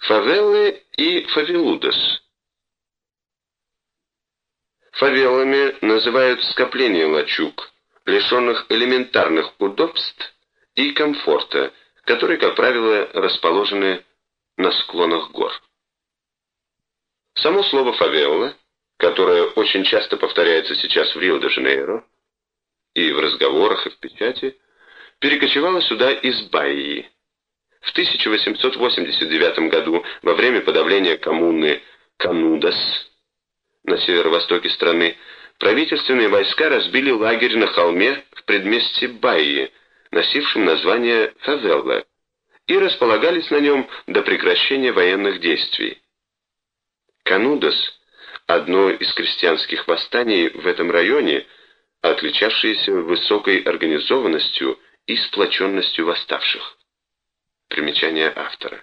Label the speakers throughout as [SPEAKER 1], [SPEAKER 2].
[SPEAKER 1] Фавелы и фавелудос. Фавелами называют скопление лачуг, лишенных элементарных удобств и комфорта, которые, как правило, расположены на склонах гор. Само слово «фавела», которое очень часто повторяется сейчас в Рио-де-Жанейро, и в разговорах, и в печати, перекочевало сюда из Баии. В 1889 году, во время подавления коммуны Канудас на северо-востоке страны, правительственные войска разбили лагерь на холме в предместье Баии, носившем название Фавелла, и располагались на нем до прекращения военных действий. Канудас – одно из крестьянских восстаний в этом районе, отличавшееся высокой организованностью и сплоченностью восставших. Примечание автора.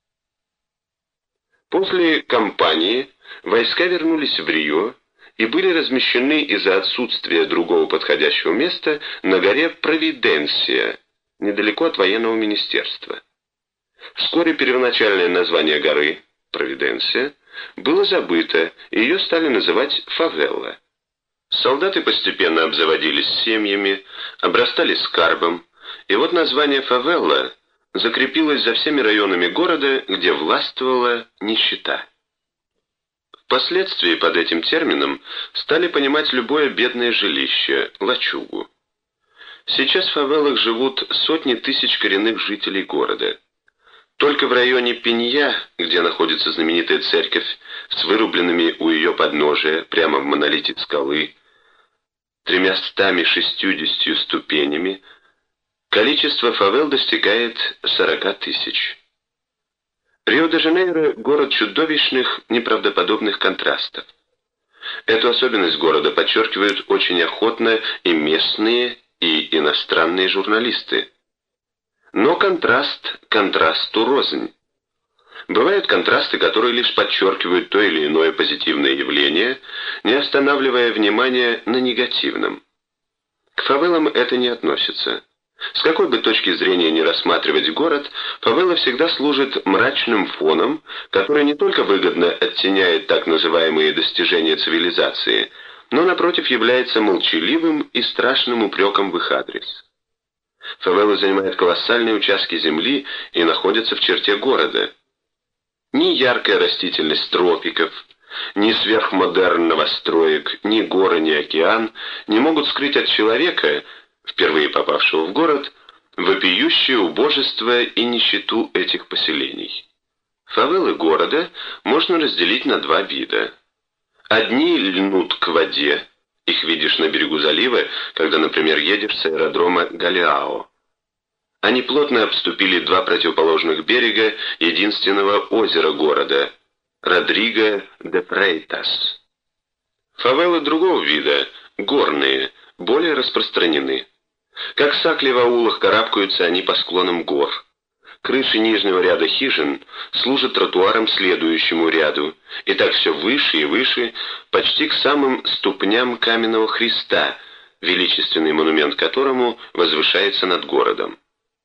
[SPEAKER 1] После кампании войска вернулись в Рио и были размещены из-за отсутствия другого подходящего места на горе Провиденсия, недалеко от военного министерства. Вскоре первоначальное название горы, Провиденсия, было забыто, и ее стали называть Фавелла. Солдаты постепенно обзаводились семьями, обрастали скарбом, и вот название Фавелла закрепилось за всеми районами города, где властвовала нищета. Впоследствии под этим термином стали понимать любое бедное жилище, лачугу. Сейчас в фавелах живут сотни тысяч коренных жителей города. Только в районе Пинья, где находится знаменитая церковь с вырубленными у ее подножия, прямо в монолите скалы, 360 ступенями, количество фавел достигает 40 тысяч. Рио-де-Жанейро – город чудовищных, неправдоподобных контрастов. Эту особенность города подчеркивают очень охотно и местные, и иностранные журналисты. Но контраст контрасту рознь. Бывают контрасты, которые лишь подчеркивают то или иное позитивное явление, не останавливая внимания на негативном. К фавелам это не относится. С какой бы точки зрения ни рассматривать город, фавела всегда служит мрачным фоном, который не только выгодно оттеняет так называемые достижения цивилизации, но, напротив, является молчаливым и страшным упреком в их адрес. Фавелы занимают колоссальные участки земли и находятся в черте города. Ни яркая растительность тропиков, ни сверхмодерн новостроек, ни горы, ни океан не могут скрыть от человека, впервые попавшего в город, вопиющее убожество и нищету этих поселений. Фавелы города можно разделить на два вида. Одни льнут к воде, их видишь на берегу залива, когда, например, едешь с аэродрома Галеао. Они плотно обступили два противоположных берега единственного озера города – Родриго де Фрейтас. Фавелы другого вида, горные, более распространены. Как сакли в аулах карабкаются они по склонам гор. Крыши нижнего ряда хижин служат тротуаром следующему ряду, и так все выше и выше, почти к самым ступням каменного Христа, величественный монумент которому возвышается над городом.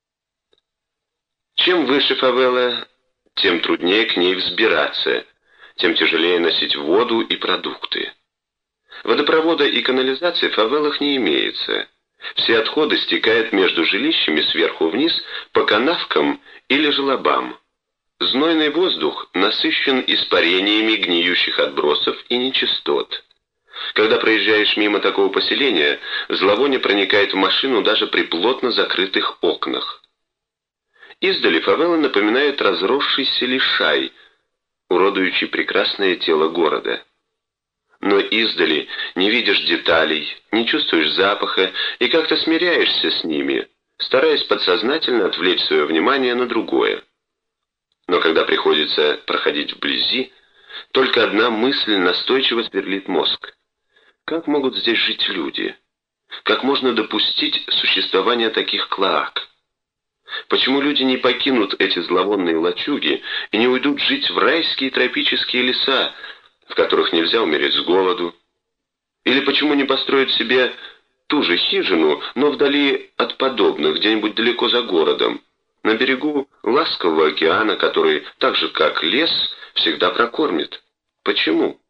[SPEAKER 1] Чем выше фавела, тем труднее к ней взбираться, тем тяжелее носить воду и продукты. Водопровода и канализации в фавелах не имеется. Все отходы стекают между жилищами сверху вниз по канавкам или желобам. Знойный воздух насыщен испарениями гниющих отбросов и нечистот. Когда проезжаешь мимо такого поселения, зловоние проникает в машину даже при плотно закрытых окнах. Издали фавелы напоминают разросшийся лишай, уродующий прекрасное тело города. Но издали не видишь деталей, не чувствуешь запаха и как-то смиряешься с ними, стараясь подсознательно отвлечь свое внимание на другое. Но когда приходится проходить вблизи, только одна мысль настойчиво сверлит мозг. Как могут здесь жить люди? Как можно допустить существование таких клоак? Почему люди не покинут эти зловонные лачуги и не уйдут жить в райские тропические леса, в которых нельзя умереть с голоду? Или почему не построить себе ту же хижину, но вдали от подобных, где-нибудь далеко за городом, на берегу ласкового океана, который, так же как лес, всегда прокормит. Почему?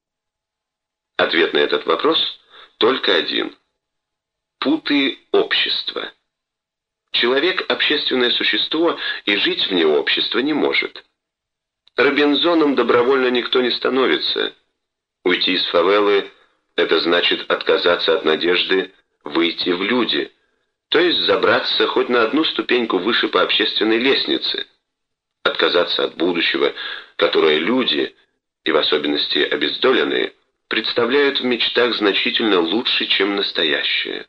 [SPEAKER 1] Ответ на этот вопрос только один. Путы общества. Человек – общественное существо, и жить вне общества не может. Робинзоном добровольно никто не становится. Уйти из фавелы – это значит отказаться от надежды выйти в люди, то есть забраться хоть на одну ступеньку выше по общественной лестнице, отказаться от будущего, которое люди, и в особенности обездоленные, представляют в мечтах значительно лучше, чем настоящее.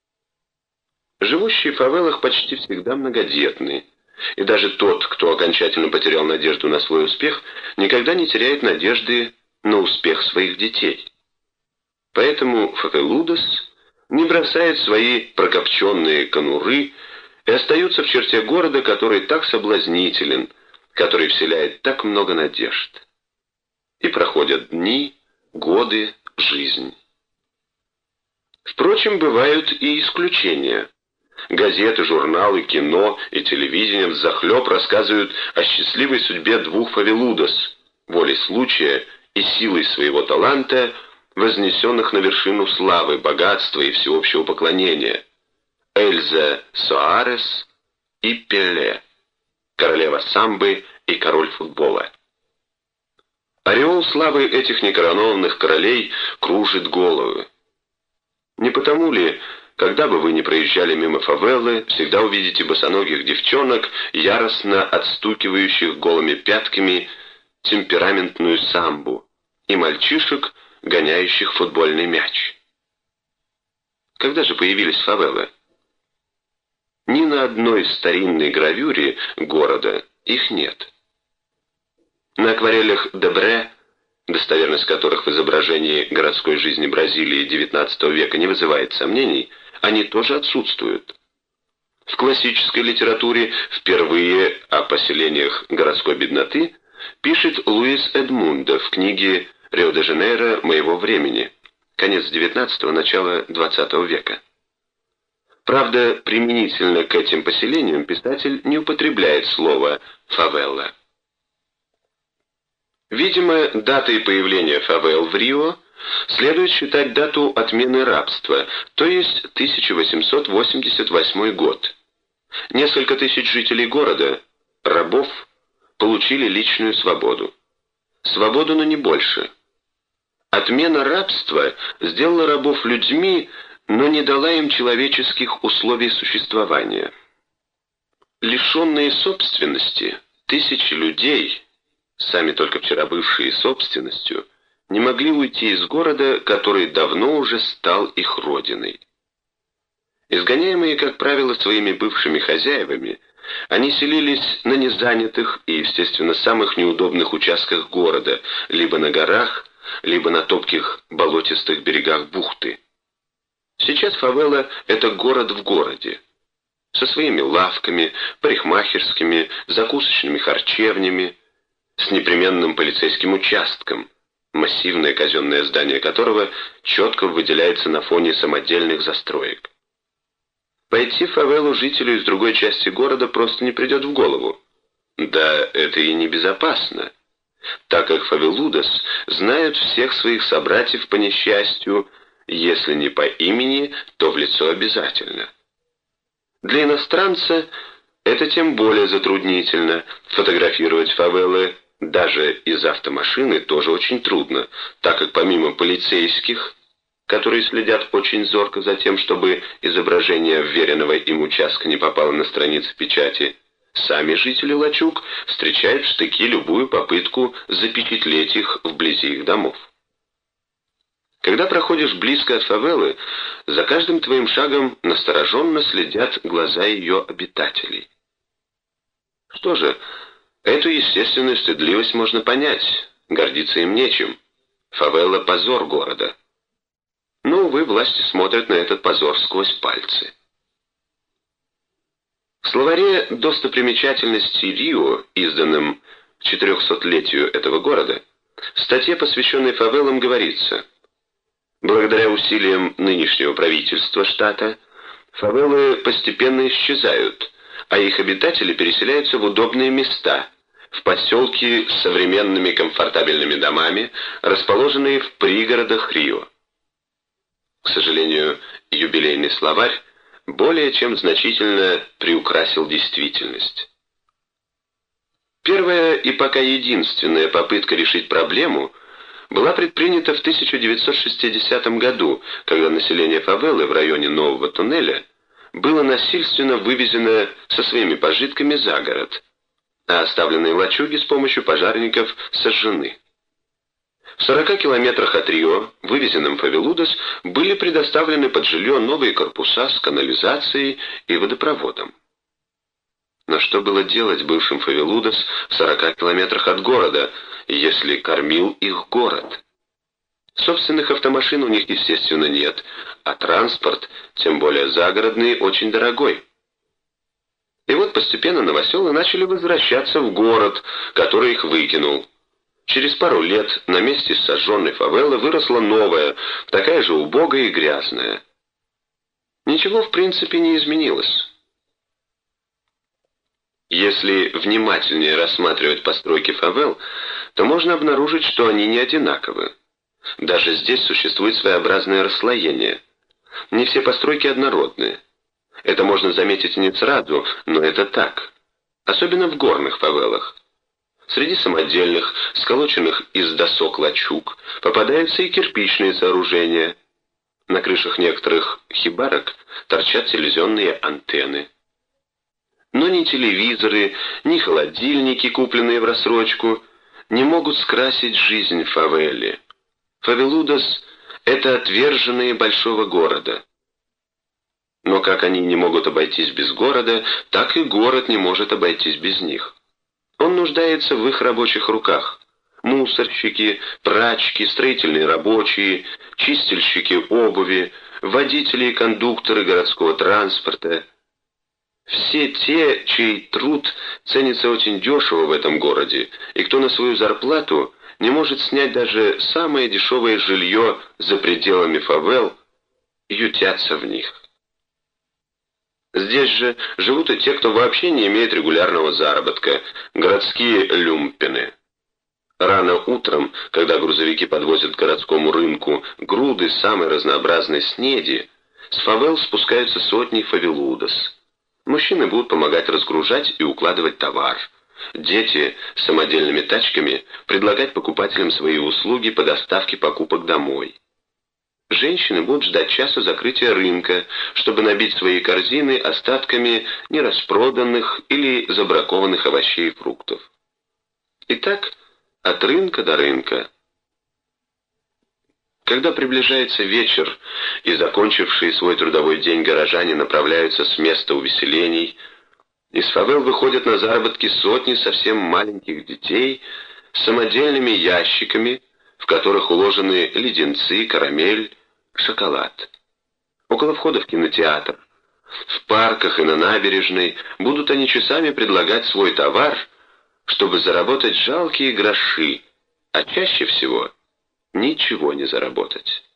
[SPEAKER 1] Живущие в фавелах почти всегда многодетны, и даже тот, кто окончательно потерял надежду на свой успех, никогда не теряет надежды на успех своих детей. Поэтому фавелудос не бросает свои прокопченные конуры и остается в черте города, который так соблазнителен, который вселяет так много надежд. И проходят дни, годы, жизнь. Впрочем, бывают и исключения. Газеты, журналы, кино и телевидение взахлеб рассказывают о счастливой судьбе двух фавелудос, волей случая и силой своего таланта, вознесенных на вершину славы, богатства и всеобщего поклонения. Эльза Соарес и Пеле, королева самбы и король футбола. Ореол славы этих некоронованных королей кружит головы. Не потому ли, когда бы вы ни проезжали мимо фавелы, всегда увидите босоногих девчонок, яростно отстукивающих голыми пятками темпераментную самбу, и мальчишек, гоняющих футбольный мяч? Когда же появились фавелы? Ни на одной старинной гравюре города их нет. На акварелях Дебре, достоверность которых в изображении городской жизни Бразилии XIX века не вызывает сомнений, они тоже отсутствуют. В классической литературе впервые о поселениях городской бедноты пишет Луис Эдмундо в книге «Рио-де-Жанейро моего времени», конец XIX – начало XX века. Правда, применительно к этим поселениям писатель не употребляет слово «фавелла». Видимо, датой появления фавел в Рио следует считать дату отмены рабства, то есть 1888 год. Несколько тысяч жителей города, рабов, получили личную свободу. Свободу, но не больше. Отмена рабства сделала рабов людьми, но не дала им человеческих условий существования. Лишенные собственности, тысячи людей, сами только вчера бывшие собственностью, не могли уйти из города, который давно уже стал их родиной. Изгоняемые, как правило, своими бывшими хозяевами, они селились на незанятых и, естественно, самых неудобных участках города, либо на горах, либо на топких болотистых берегах бухты. Сейчас фавела – это город в городе, со своими лавками, парикмахерскими, закусочными харчевнями, с непременным полицейским участком, массивное казенное здание которого четко выделяется на фоне самодельных застроек. Пойти в фавелу жителю из другой части города просто не придет в голову. Да, это и не безопасно, так как фавелудос знают всех своих собратьев по несчастью, если не по имени, то в лицо обязательно. Для иностранца это тем более затруднительно. Фотографировать фавелы даже из автомашины тоже очень трудно, так как помимо полицейских, которые следят очень зорко за тем, чтобы изображение вверенного им участка не попало на страницы печати, сами жители лачуг встречают в штыки любую попытку запечатлеть их вблизи их домов. Когда проходишь близко от фавелы, за каждым твоим шагом настороженно следят глаза ее обитателей. Что же, эту естественную стыдливость можно понять, гордиться им нечем. Фавела – позор города. Но, увы, власти смотрят на этот позор сквозь пальцы. В словаре «Достопримечательностей Рио», изданном к 400-летию этого города, в статье, посвященной фавелам, говорится: благодаря усилиям нынешнего правительства штата, фавелы постепенно исчезают, а их обитатели переселяются в удобные места, в поселки с современными комфортабельными домами, расположенные в пригородах Рио. К сожалению, юбилейный словарь более чем значительно приукрасил действительность. Первая и пока единственная попытка решить проблему была предпринята в 1960 году, когда население фавелы в районе Нового туннеля было насильственно вывезено со своими пожитками за город, а оставленные лачуги с помощью пожарников сожжены. В 40 километрах от Рио, вывезенным фавелудос, были предоставлены под жилье новые корпуса с канализацией и водопроводом. Но что было делать бывшим фавелудос в 40 километрах от города, если кормил их город? Собственных автомашин у них, естественно, нет, а транспорт, тем более загородный, очень дорогой. И вот постепенно новоселы начали возвращаться в город, который их выкинул. Через пару лет на месте сожженной фавелы выросла новая, такая же убогая и грязная. Ничего в принципе не изменилось. Если внимательнее рассматривать постройки фавел, то можно обнаружить, что они не одинаковы. Даже здесь существует своеобразное расслоение. Не все постройки однородные. Это можно заметить не сразу, но это так. Особенно в горных фавелах. Среди самодельных, сколоченных из досок лачуг, попадаются и кирпичные сооружения. На крышах некоторых хибарок торчат телевизионные антенны. Но ни телевизоры, ни холодильники, купленные в рассрочку, не могут скрасить жизнь фавели. Фавелудос — это отверженные большого города. Но как они не могут обойтись без города, так и город не может обойтись без них. Он нуждается в их рабочих руках. Мусорщики, прачки, строительные рабочие, чистильщики обуви, водители и кондукторы городского транспорта. Все те, чей труд ценится очень дешево в этом городе, и кто на свою зарплату не может снять даже самое дешевое жилье за пределами фавел, ютятся в них. Здесь же живут и те, кто вообще не имеет регулярного заработка, городские люмпены. Рано утром, когда грузовики подвозят к городскому рынку груды самой разнообразной снеди, с фавел спускаются сотни фавелудос. Мужчины будут помогать разгружать и укладывать товар. Дети с самодельными тачками предлагать покупателям свои услуги по доставке покупок домой. Женщины будут ждать часа закрытия рынка, чтобы набить свои корзины остатками нераспроданных или забракованных овощей и фруктов. И так от рынка до рынка. Когда приближается вечер, и закончившие свой трудовой день горожане направляются с места увеселений, из фавел выходят на заработки сотни совсем маленьких детей с самодельными ящиками, в которых уложены леденцы, карамель, шоколад. Около входа в кинотеатр, в парках и на набережной будут они часами предлагать свой товар, чтобы заработать жалкие гроши, а чаще всего ничего не заработать.